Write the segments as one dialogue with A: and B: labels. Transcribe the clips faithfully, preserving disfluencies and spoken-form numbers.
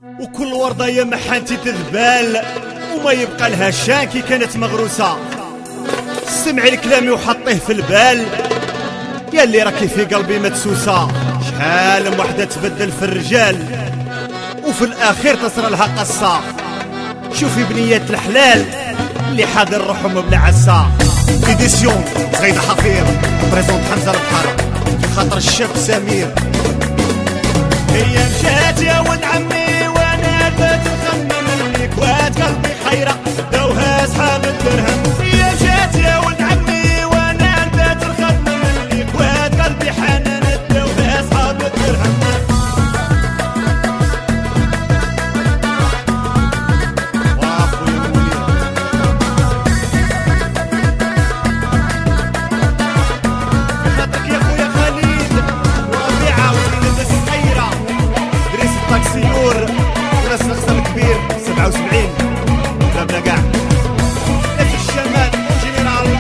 A: وكل وردة يا محانتي تذبال وما يبقى لها شان كي كانت مغروسة. سمعي لكلامي وحطيه في البال يا اللي راكي في قلبي مدسوسة. شحال من وحدة تبدل في الرجال وفي الأخير تصير لها قصة. شوفي بنيات الحلال اللي حاضر روحهم بلا عسى. إيديسيون زغيدة حفير بريزونت حمزة البحر خاطر الشاب سمير. هي مشات يا ولد عمي وانا بات نخمم ليك واد قلبي خيرة دوها اصحاب الدرهم. هي مشات يا ولد عمي وانا بات نخمم ليك واد قلبي حنان دوها اصحاب الدرهم. سيور وناس نخسر كبير سبعة وسبعين بلا كاع في الشمال جنرال.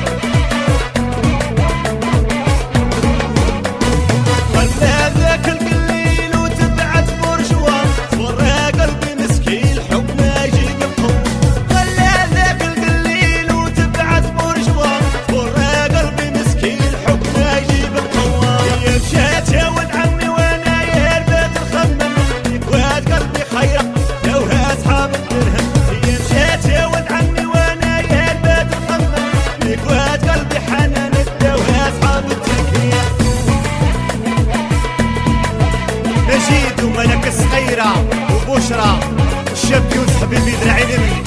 A: ولا ذاك القليل وتبعت برجوة ورا قلبي مسكين الحب ما يجيب القوة. ولا ذاك القليل وتبعت برجوة ورا قلبي مسكين الحب ما يجيب القوة. هي مشات يا ولد عمي وانا يا البيت نخمم واد قلبي خيرة دوها اصحاب الدرهم. هي مشات يا ولد عمي وانا يا البيت نخمم ليك واد قلبي حنان دوها اصحاب التركية. مجيد وملك الصغيرة وبشرى الشاب يوسف حبيبي ذراعي اليمين.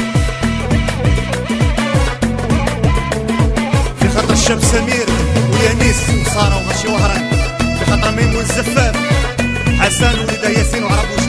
A: في خاطر الشاب سمير ويانيس وسارة وغشي وهران. في خاطر ميمون الزفاف حسن ولده ياسين وعرب